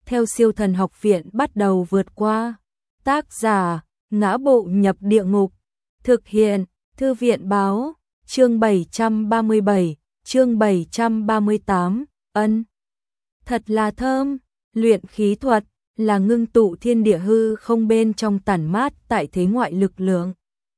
theo Siêu Thần Học Viện bắt đầu vượt qua. Tác giả, Ngã Bộ Nhập Địa Ngục. Thực hiện, Thư viện báo, chương 737, chương 738, ân. Thật là thơm, luyện khí thuật là ngưng tụ thiên địa hư không bên trong tản mát tại thế ngoại lực lượng.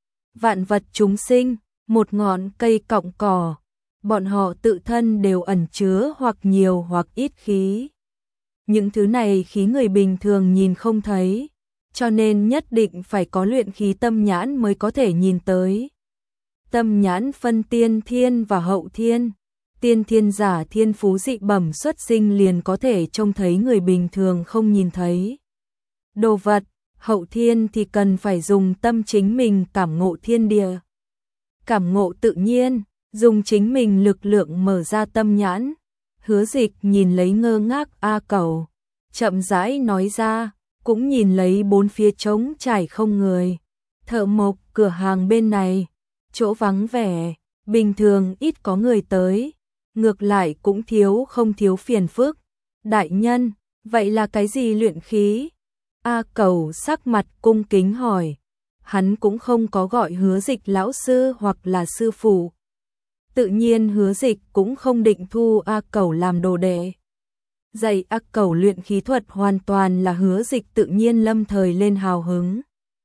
Vạn vật chúng sinh, một ngọn cây cọng cỏ, bọn họ tự thân đều ẩn chứa hoặc nhiều hoặc ít khí. Những thứ này khí người bình thường nhìn không thấy, cho nên nhất định phải có luyện khí tâm nhãn mới có thể nhìn tới. Tâm nhãn phân tiên thiên và hậu thiên. Tiên thiên giả thiên phú dị bẩm xuất sinh liền có thể trông thấy người bình thường không nhìn thấy đồ vật, hậu thiên thì cần phải dùng tâm chính mình cảm ngộ thiên địa. Cảm ngộ tự nhiên, dùng chính mình lực lượng mở ra tâm nhãn. Hứa Dịch nhìn lấy ngơ ngác A Cẩu, chậm rãi nói ra, cũng nhìn lấy bốn phía trống trải không người. Thợ mộc cửa hàng bên này, chỗ vắng vẻ, bình thường ít có người tới, ngược lại cũng không thiếu phiền phức. Đại nhân, vậy là cái gì luyện khí? A Cẩu sắc mặt cung kính hỏi. Hắn cũng không có gọi Hứa Dịch lão sư hoặc là sư phụ. Tự nhiên Hứa Dịch cũng không định thu A Cẩu làm đồ đệ. Dạy A Cẩu luyện khí thuật hoàn toàn là Hứa Dịch tự nhiên lâm thời lên hào hứng.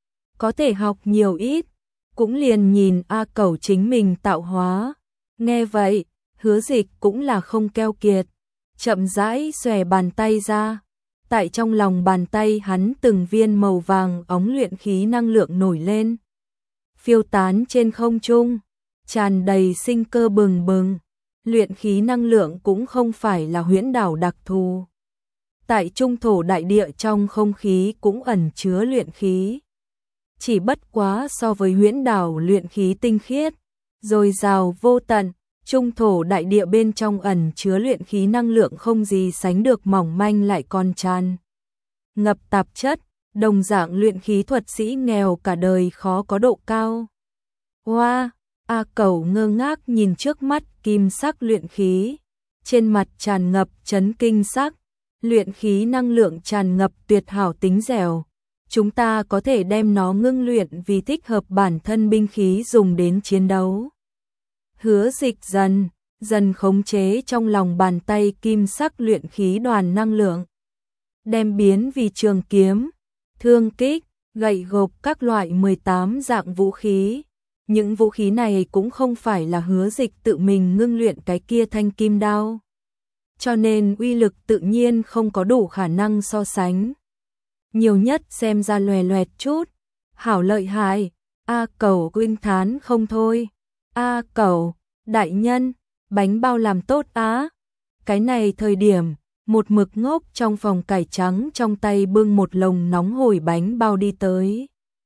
Có thể học nhiều ít, cũng liền nhìn A Cẩu chính mình tạo hóa. Nghe vậy, Hứa Dịch cũng là không keo kiệt, chậm rãi xòe bàn tay ra. Tại trong lòng bàn tay hắn từng viên màu vàng óng luyện khí năng lượng nổi lên, phiêu tán trên không trung, tràn đầy sinh cơ bừng bừng. Luyện khí năng lượng cũng không phải là huyễn đảo đặc thù. Tại trung thổ đại địa trong không khí cũng ẩn chứa luyện khí. Chỉ bất quá so với huyễn đảo luyện khí tinh khiết, dồi dào vô tận, trung thổ đại địa bên trong ẩn chứa luyện khí năng lượng không gì sánh được mỏng manh lại còn tràn ngập tạp chất, đồng dạng luyện khí thuật sĩ nghèo cả đời khó có độ cao. Hoa, A Cẩu ngơ ngác nhìn trước mắt kim sắc luyện khí, trên mặt tràn ngập chấn kinh sắc, luyện khí năng lượng tràn ngập tuyệt hảo tính dẻo. Chúng ta có thể đem nó ngưng luyện vì thích hợp bản thân binh khí dùng đến chiến đấu. Hứa Dịch dần khống chế trong lòng bàn tay kim sắc luyện khí đoàn năng lượng, đem biến vì trường kiếm, thương kích, gậy gộc các loại 18 dạng vũ khí. Những vũ khí này cũng không phải là Hứa Dịch tự mình ngưng luyện cái kia thanh kim đao, cho nên uy lực tự nhiên không có đủ khả năng so sánh. Nhiều nhất xem ra loè loẹt chút, hảo lợi hại. A Cẩu uynh thán không thôi. A Cẩu, đại nhân, bánh bao làm tốt á. Cái này thời điểm, một mực ngốc trong phòng cải trắng trong tay bưng một lồng nóng hổi bánh bao đi tới,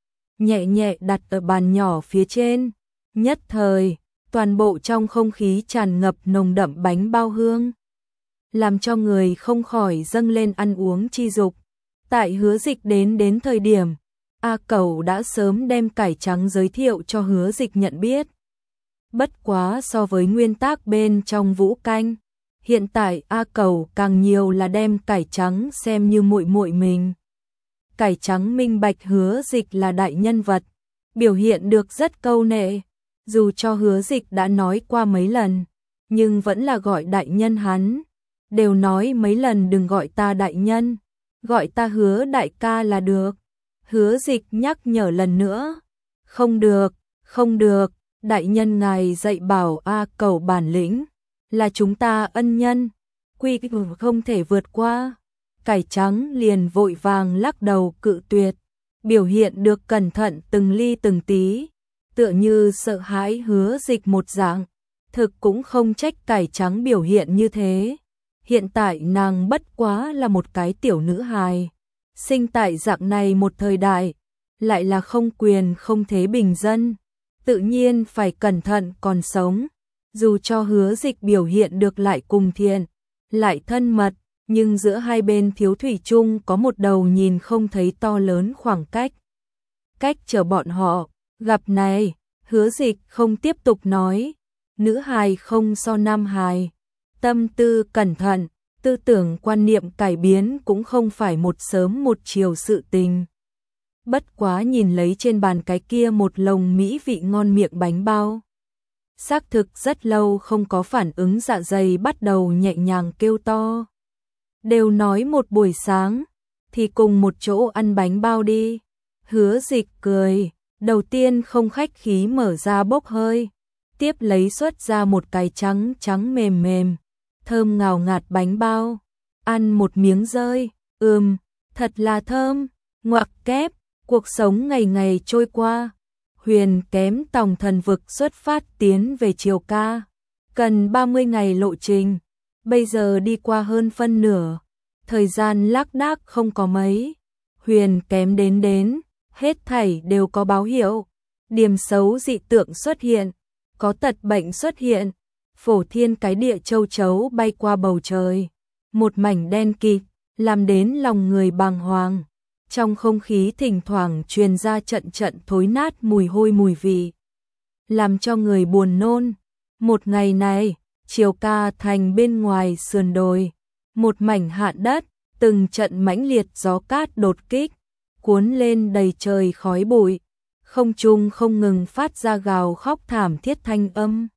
nhẹ nhẹ đặt ở bàn nhỏ phía trên. Nhất thời, toàn bộ trong không khí tràn ngập nồng đậm bánh bao hương, làm cho người không khỏi dâng lên ăn uống chi dục. Tại Hứa Dịch đến thời điểm, A Cẩu đã sớm đem cải trắng giới thiệu cho Hứa Dịch nhận biết. Bất quá so với nguyên tắc bên trong vũ canh, hiện tại A Cẩu càng nhiều là đem cải trắng xem như muội muội mình. Cải trắng minh bạch Hứa Dịch là đại nhân vật, biểu hiện được rất câu nệ, dù cho Hứa Dịch đã nói qua mấy lần, nhưng vẫn là gọi đại nhân hắn. Đều nói mấy lần đừng gọi ta đại nhân, gọi ta Hứa đại ca là được. Hứa Dịch nhắc nhở lần nữa. Không được, đại nhân ngài dạy bảo A Cẩu bản lĩnh, là chúng ta ân nhân, quy củ không thể vượt qua. Cải trắng liền vội vàng lắc đầu cự tuyệt, biểu hiện được cẩn thận từng ly từng tí, tựa như sợ hãi Hứa Dịch một dạng. Thực cũng không trách cải trắng biểu hiện như thế. Hiện tại nàng bất quá là một cái tiểu nữ hài, sinh tại dạng này một thời đại, lại là không quyền không thế bình dân, tự nhiên phải cẩn thận còn sống. Dù cho Hứa Dịch biểu hiện được lại cùng thiện, lại thân mật, nhưng giữa hai bên thiếu thủy chung có một đầu nhìn không thấy to lớn khoảng cách. Cách chờ bọn họ gặp này, Hứa Dịch không tiếp tục nói, nữ hài không so nam hài, tâm tư cẩn thận, Tư tưởng quan niệm cải biến cũng không phải một sớm một chiều sự tình. Bất quá nhìn lấy trên bàn cái kia một lồng mỹ vị ngon miệng bánh bao. Xác thực rất lâu không có phản ứng, dạ dày bắt đầu nhẹ nhàng kêu to. Đều nói một buổi sáng, thì cùng một chỗ ăn bánh bao đi. Hứa Dịch cười, đầu tiên không khách khí mở ra bốc hơi, tiếp lấy xuất ra một cái trắng trắng mềm mềm, thơm ngào ngạt bánh bao, ăn một miếng rơi, thật là thơm, ngoặc kép, cuộc sống ngày ngày trôi qua. Huyền kém tòng thần vực xuất phát tiến về Triều Ca, cần 30 ngày lộ trình, bây giờ đi qua hơn phân nửa, thời gian lác đác không có mấy. Huyền kém đến, hết thảy đều có báo hiệu, điểm xấu dị tượng xuất hiện, có tật bệnh xuất hiện, phổ thiên cái địa châu chấu bay qua bầu trời, một mảnh đen kịt, làm đến lòng người bàng hoàng. Trong không khí thỉnh thoảng truyền ra trận trận thối nát mùi hôi mùi vị, làm cho người buồn nôn. Một ngày này, Triều Ca thành bên ngoài sườn đồi, một mảnh hạn đất, từng trận mãnh liệt gió cát đột kích, cuốn lên đầy trời khói bụi, không trung không ngừng phát ra gào khóc thảm thiết thanh âm.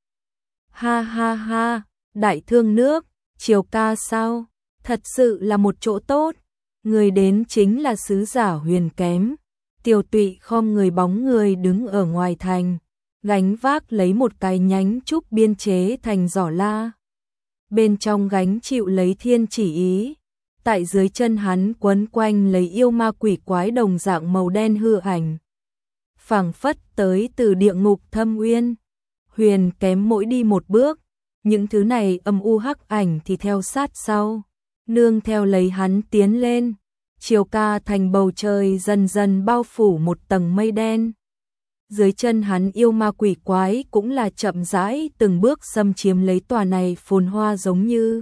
Ha ha ha, đại thương nước, Triều Ca sao? Thật sự là một chỗ tốt. Người đến chính là sứ giả Huyền kém. Tiểu Tụy khom người bóng người đứng ở ngoài thành, gánh vác lấy một cái nhánh trúc biên chế thành giỏ la. Bên trong gánh chịu lấy thiên chỉ ý. Tại dưới chân hắn quấn quanh lấy yêu ma quỷ quái đồng dạng màu đen hư ảnh, phảng phất tới từ địa ngục thâm uyên. Huyền kém mỗi đi một bước, những thứ này âm u hắc ảnh thì theo sát sau, nương theo lấy hắn tiến lên. Triều Ca thành bầu trời dần dần bao phủ một tầng mây đen. Dưới chân hắn yêu ma quỷ quái cũng là chậm rãi từng bước xâm chiếm lấy tòa này phồn hoa giống như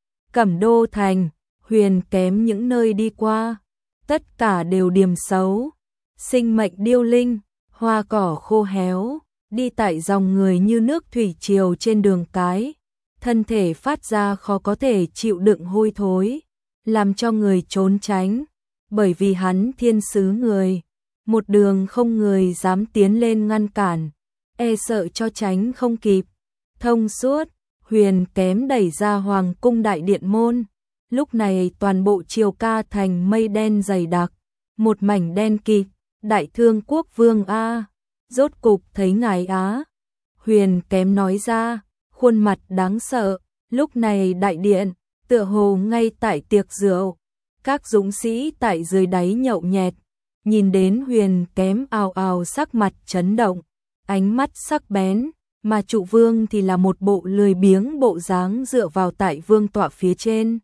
Cẩm Đô thành. Huyền kém những nơi đi qua, tất cả đều điềm xấu, sinh mệnh điêu linh, hoa cỏ khô héo, đi tại dòng người như nước thủy triều trên đường cái, thân thể phát ra khó có thể chịu đựng hôi thối, làm cho người trốn tránh, bởi vì hắn thiên sứ người, một đường không người dám tiến lên ngăn cản, e sợ cho tránh không kịp. Thông suốt, Huyền kém đẩy ra hoàng cung đại điện môn. Lúc này toàn bộ Triều Ca thành mây đen dày đặc, một mảnh đen kịt. Đại thương quốc vương a, rốt cục thấy ngài á. Huyền kém nói ra, khuôn mặt đáng sợ. Lúc này đại điện, tựa hồ ngay tại tiệc rượu, các dũng sĩ tại dưới đáy nhậu nhẹt, nhìn đến Huyền kém ào ào sắc mặt chấn động, ánh mắt sắc bén, mà trụ vương thì là một bộ lười biếng bộ dáng dựa vào tại vương tọa phía trên,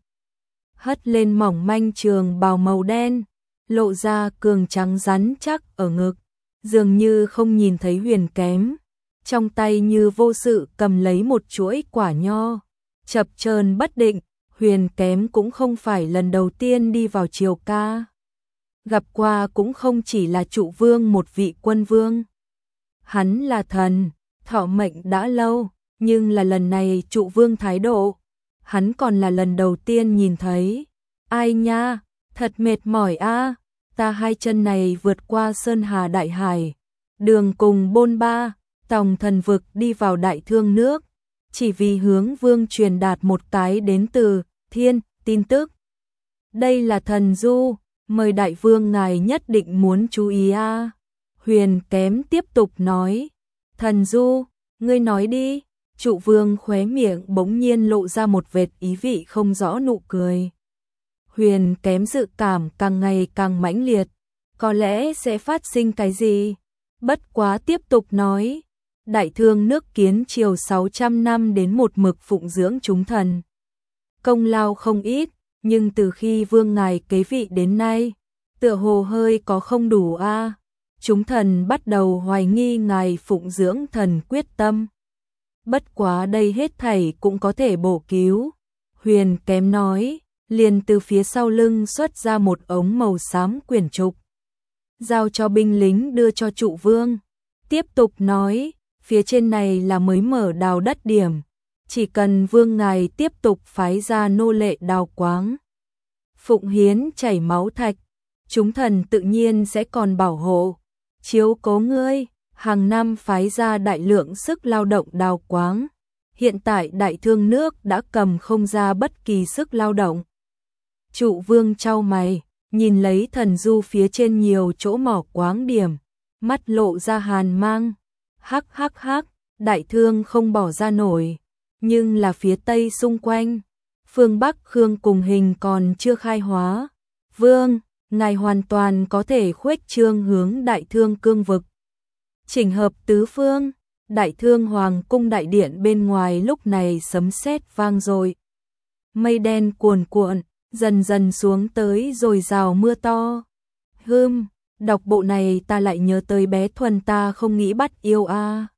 hất lên mỏng manh trường bào màu đen, lộ ra cường trắng rắn chắc ở ngực, dường như không nhìn thấy Huyền kém, trong tay như vô sự cầm lấy một chuỗi quả nho, chập chờn bất định. Huyền kém cũng không phải lần đầu tiên đi vào Triều Ca, gặp qua cũng không chỉ là trụ vương một vị quân vương. Hắn là thần, thọ mệnh đã lâu, nhưng là lần này trụ vương thái độ, hắn còn là lần đầu tiên nhìn thấy. Ai nha, thật mệt mỏi a, ta hai chân này vượt qua sơn hà đại hải, đường cùng bôn ba, tòng thần vực đi vào đại thương nước, chỉ vì hướng vương truyền đạt một cái đến từ thiên tin tức. Đây là thần du, mời đại vương ngài nhất định muốn chú ý a. Huyền kém tiếp tục nói, thần du, ngươi nói đi. Trụ vương khóe miệng bỗng nhiên lộ ra một vệt ý vị không rõ nụ cười. Huyền kém dự cảm càng ngày càng mãnh liệt, có lẽ sẽ phát sinh cái gì. Bất quá tiếp tục nói, đại thương nước kiến triều 600 năm đến một mực phụng dưỡng chúng thần. Công lao không ít, nhưng từ khi vương ngài kế vị đến nay, tựa hồ hơi có không đủ a. Chúng thần bắt đầu hoài nghi ngài phụng dưỡng thần quyết tâm. Bất quá đây hết thảy cũng có thể bổ cứu. Huyền kém nói, liền từ phía sau lưng xuất ra một ống màu xám quyển trục, giao cho binh lính đưa cho trụ vương. Tiếp tục nói, phía trên này là mới mở đào đất điểm, chỉ cần vương ngài tiếp tục phái ra nô lệ đào quáng, phụng hiến chảy máu thạch, chúng thần tự nhiên sẽ còn bảo hộ, chiếu cố ngươi, hàng năm phái ra đại lượng sức lao động đào quáng. Hiện tại đại thương nước đã cầm không ra bất kỳ sức lao động. Trụ vương chau mày, nhìn lấy thần du phía trên nhiều chỗ mỏ quáng điểm, mắt lộ ra hàn mang. Hắc hắc hắc, đại thương không bỏ ra nổi, nhưng là phía tây xung quanh, phương Bắc Khương cùng hình còn chưa khai hóa. Vương, ngài hoàn toàn có thể khuếch trương hướng đại thương cương vực. Chỉnh hợp tứ phương, đại thương hoàng cung đại điện bên ngoài lúc này sấm sét vang dội. Mây đen cuồn cuộn, dần dần xuống tới rồi rào mưa to. Đọc bộ này ta lại nhớ tới bé Thuần ta không nghĩ bắt yêu a.